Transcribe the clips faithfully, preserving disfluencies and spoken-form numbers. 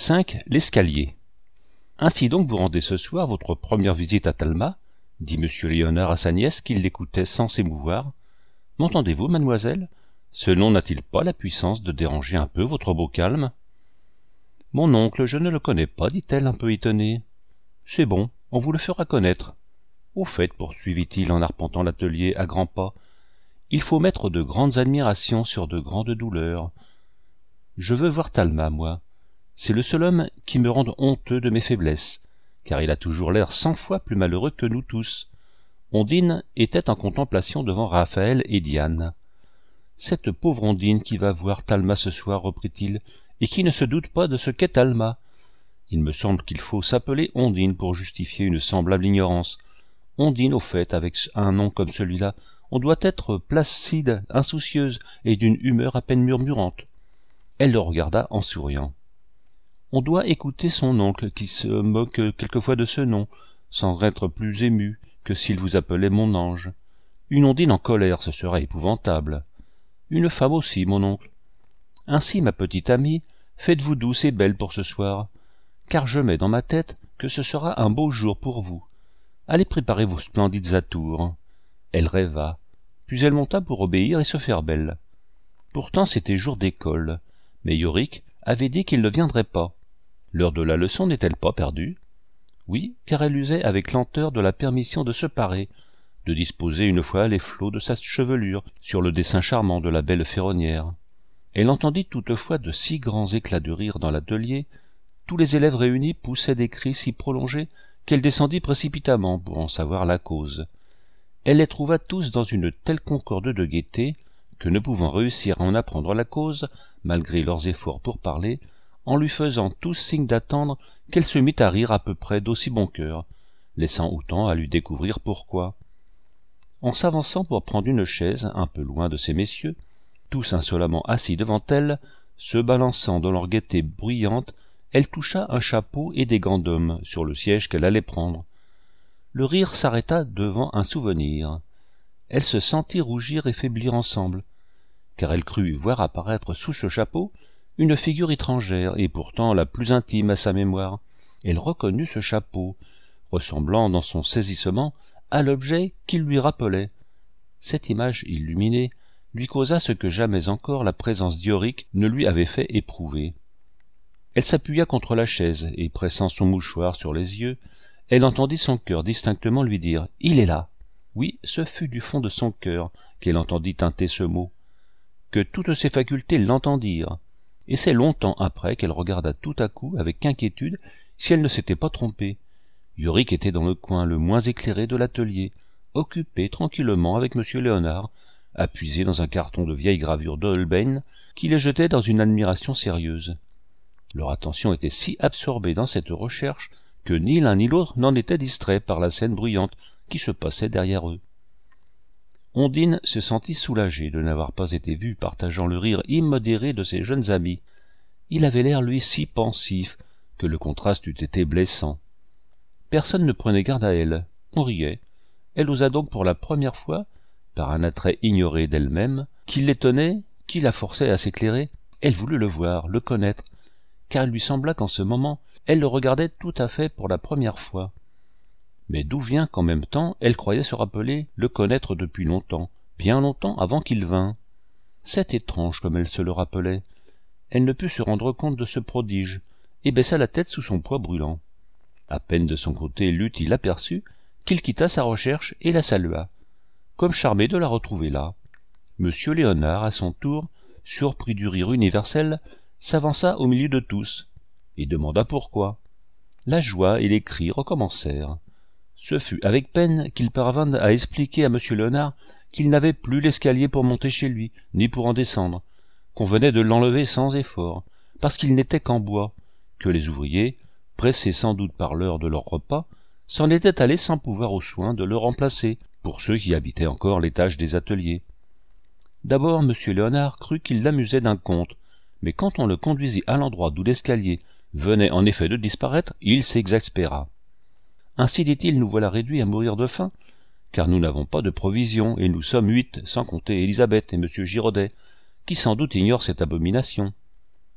cinq. L'escalier. Ainsi donc vous rendez ce soir votre première visite à Talma, dit monsieur Léonard à sa nièce qui l'écoutait sans s'émouvoir. M'entendez-vous, mademoiselle? Ce nom n'a-t-il pas la puissance de déranger un peu votre beau calme? Mon oncle, je ne le connais pas, dit-elle un peu étonnée. C'est bon, on vous le fera connaître. Au fait, poursuivit-il en arpentant l'atelier à grands pas, il faut mettre de grandes admirations sur de grandes douleurs. Je veux voir Talma, moi. C'est le seul homme qui me rende honteux de mes faiblesses, car il a toujours l'air cent fois plus malheureux que nous tous. Ondine était en contemplation devant Raphaël et Diane. Cette pauvre Ondine qui va voir Talma ce soir, reprit-il, et qui ne se doute pas de ce qu'est Talma. Il me semble qu'il faut s'appeler Ondine pour justifier une semblable ignorance. Ondine, au fait, avec un nom comme celui-là, on doit être placide, insoucieuse et d'une humeur à peine murmurante. Elle le regarda en souriant. On doit écouter son oncle, qui se moque quelquefois de ce nom, sans être plus ému que s'il vous appelait mon ange. Une Ondine en colère, ce serait épouvantable. Une femme aussi, mon oncle. Ainsi, ma petite amie, faites-vous douce et belle pour ce soir, car je mets dans ma tête que ce sera un beau jour pour vous. Allez préparer vos splendides atours. Elle rêva, puis elle monta pour obéir et se faire belle. Pourtant c'était jour d'école, mais Yorick avait dit qu'il ne viendrait pas. L'heure de la leçon n'est-elle pas perdue? Oui, car elle usait avec lenteur de la permission de se parer, de disposer une fois les flots de sa chevelure sur le dessin charmant de la belle ferronnière. Elle entendit toutefois de si grands éclats de rire dans l'atelier, tous les élèves réunis poussaient des cris si prolongés qu'elle descendit précipitamment pour en savoir la cause. Elle les trouva tous dans une telle concorde de gaieté que, ne pouvant réussir à en apprendre la cause, malgré leurs efforts pour parler, en lui faisant tous signe d'attendre, qu'elle se mit à rire à peu près d'aussi bon cœur, laissant autant à lui découvrir pourquoi. En s'avançant pour prendre une chaise un peu loin de ces messieurs, tous insolemment assis devant elle, se balançant dans leur gaieté bruyante, elle toucha un chapeau et des gants d'homme sur le siège qu'elle allait prendre. Le rire s'arrêta devant un souvenir. Elle se sentit rougir et faiblir ensemble, car elle crut voir apparaître sous ce chapeau une figure étrangère et pourtant la plus intime à sa mémoire. Elle reconnut ce chapeau, ressemblant dans son saisissement à l'objet qu'il lui rappelait. Cette image illuminée lui causa ce que jamais encore la présence d'Yorick ne lui avait fait éprouver. Elle s'appuya contre la chaise et, pressant son mouchoir sur les yeux, elle entendit son cœur distinctement lui dire « Il est là !» Oui, ce fut du fond de son cœur qu'elle entendit teinter ce mot, que toutes ses facultés l'entendirent, et c'est longtemps après qu'elle regarda tout à coup avec inquiétude si elle ne s'était pas trompée. Yorick était dans le coin le moins éclairé de l'atelier, occupé tranquillement avec monsieur Léonard, appuyé dans un carton de vieilles gravures d'Holbein qui les jetait dans une admiration sérieuse. Leur attention était si absorbée dans cette recherche que ni l'un ni l'autre n'en était distrait par la scène bruyante qui se passait derrière eux. Ondine se sentit soulagée de n'avoir pas été vue partageant le rire immodéré de ses jeunes amis. Il avait l'air, lui, si pensif que le contraste eût été blessant. Personne ne prenait garde à elle, on riait. Elle osa donc pour la première fois, par un attrait ignoré d'elle-même, qui l'étonnait, qui la forçait à s'éclairer, elle voulut le voir, le connaître, car il lui sembla qu'en ce moment, elle le regardait tout à fait pour la première fois. Mais d'où vient qu'en même temps, elle croyait se rappeler le connaître depuis longtemps, bien longtemps avant qu'il vînt? C'est étrange comme elle se le rappelait. Elle ne put se rendre compte de ce prodige, et baissa la tête sous son poids brûlant. À peine de son côté l'eut-il aperçu qu'il quitta sa recherche et la salua, comme charmé de la retrouver là. Monsieur Léonard, à son tour, surpris du rire universel, s'avança au milieu de tous, et demanda pourquoi. La joie et les cris recommencèrent. Ce fut avec peine qu'il parvint à expliquer à monsieur Léonard qu'il n'avait plus l'escalier pour monter chez lui, ni pour en descendre, qu'on venait de l'enlever sans effort, parce qu'il n'était qu'en bois, que les ouvriers, pressés sans doute par l'heure de leur repas, s'en étaient allés sans pouvoir au soin de le remplacer, pour ceux qui habitaient encore l'étage des ateliers. D'abord monsieur Léonard crut qu'il l'amusait d'un conte, mais quand on le conduisit à l'endroit d'où l'escalier venait en effet de disparaître, il s'exaspéra. Ainsi, dit-il, nous voilà réduits à mourir de faim, car nous n'avons pas de provisions, et nous sommes huit, sans compter Élisabeth et monsieur Giraudet, qui sans doute ignorent cette abomination.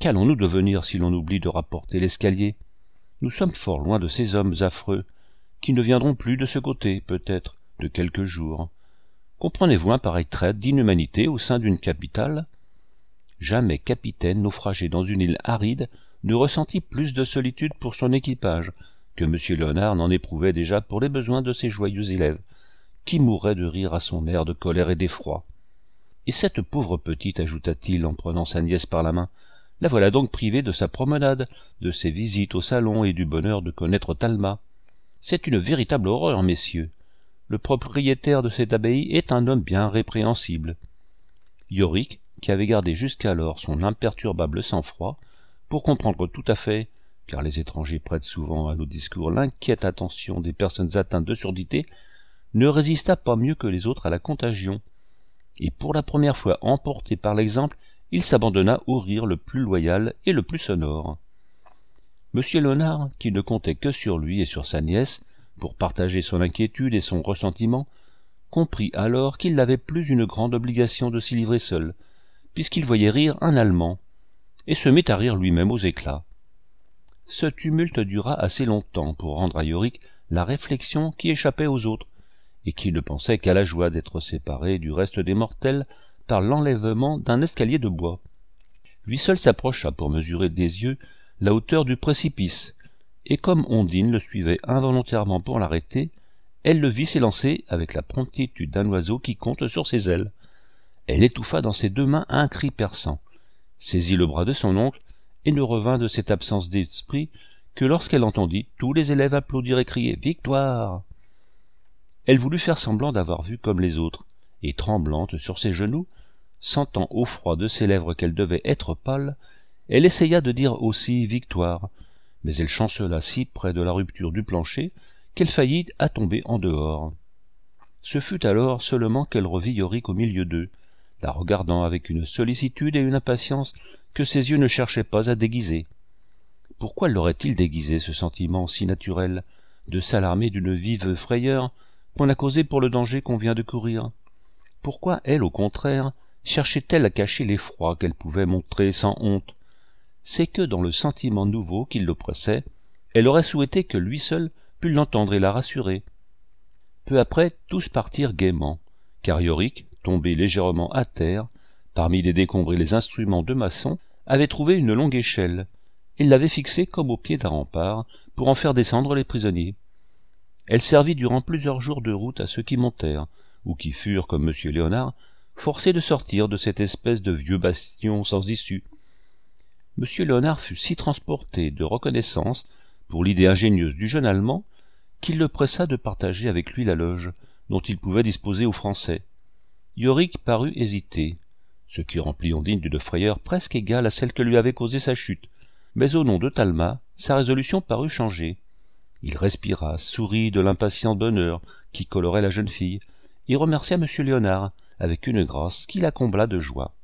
Qu'allons-nous devenir si l'on oublie de rapporter l'escalier? Nous sommes fort loin de ces hommes affreux, qui ne viendront plus de ce côté, peut-être, de quelques jours. Comprenez-vous un pareil trait d'inhumanité au sein d'une capitale? Jamais capitaine naufragé dans une île aride ne ressentit plus de solitude pour son équipage que M. Léonard n'en éprouvait déjà pour les besoins de ses joyeux élèves, qui mourraient de rire à son air de colère et d'effroi. « Et cette pauvre petite, ajouta-t-il en prenant sa nièce par la main, la voilà donc privée de sa promenade, de ses visites au salon et du bonheur de connaître Talma. C'est une véritable horreur, messieurs. Le propriétaire de cette abbaye est un homme bien répréhensible. » Yorick, qui avait gardé jusqu'alors son imperturbable sang-froid, pour comprendre tout à fait, car les étrangers prêtent souvent à nos discours l'inquiète attention des personnes atteintes de surdité, ne résista pas mieux que les autres à la contagion, et pour la première fois emporté par l'exemple, il s'abandonna au rire le plus loyal et le plus sonore. Monsieur Léonard, qui ne comptait que sur lui et sur sa nièce, pour partager son inquiétude et son ressentiment, comprit alors qu'il n'avait plus une grande obligation de s'y livrer seul, puisqu'il voyait rire un Allemand, et se mit à rire lui-même aux éclats. Ce tumulte dura assez longtemps pour rendre à Yorick la réflexion qui échappait aux autres, et qui ne pensait qu'à la joie d'être séparé du reste des mortels par l'enlèvement d'un escalier de bois. Lui seul s'approcha pour mesurer des yeux la hauteur du précipice, et comme Ondine le suivait involontairement pour l'arrêter, elle le vit s'élancer avec la promptitude d'un oiseau qui compte sur ses ailes. Elle étouffa dans ses deux mains un cri perçant, saisit le bras de son oncle, et ne revint de cette absence d'esprit que lorsqu'elle entendit tous les élèves applaudir et crier « Victoire !» Elle voulut faire semblant d'avoir vu comme les autres, et tremblante sur ses genoux, sentant au froid de ses lèvres qu'elle devait être pâle, elle essaya de dire aussi « Victoire !» mais elle chancela si près de la rupture du plancher qu'elle faillit à tomber en dehors. Ce fut alors seulement qu'elle revit Yorick au milieu d'eux, la regardant avec une sollicitude et une impatience que ses yeux ne cherchaient pas à déguiser. Pourquoi l'aurait-il déguisé, ce sentiment si naturel, de s'alarmer d'une vive frayeur qu'on a causée pour le danger qu'on vient de courir? Pourquoi elle, au contraire, cherchait-elle à cacher l'effroi qu'elle pouvait montrer sans honte? C'est que, dans le sentiment nouveau qui l'oppressait, elle aurait souhaité que lui seul pût l'entendre et la rassurer. Peu après, tous partirent gaiement, car Yorick, tombé légèrement à terre, parmi les décombres et les instruments de maçon, avait trouvé une longue échelle. Il l'avait fixée comme au pied d'un rempart, pour en faire descendre les prisonniers. Elle servit durant plusieurs jours de route à ceux qui montèrent, ou qui furent, comme M. Léonard, forcés de sortir de cette espèce de vieux bastion sans issue. M. Léonard fut si transporté de reconnaissance pour l'idée ingénieuse du jeune Allemand qu'il le pressa de partager avec lui la loge dont il pouvait disposer aux Français. Yorick parut hésiter, ce qui remplit Ondine d'une frayeur presque égale à celle que lui avait causée sa chute, mais au nom de Talma, sa résolution parut changée. Il respira, sourit de l'impatient bonheur qui colorait la jeune fille, et remercia M. Léonard avec une grâce qui la combla de joie.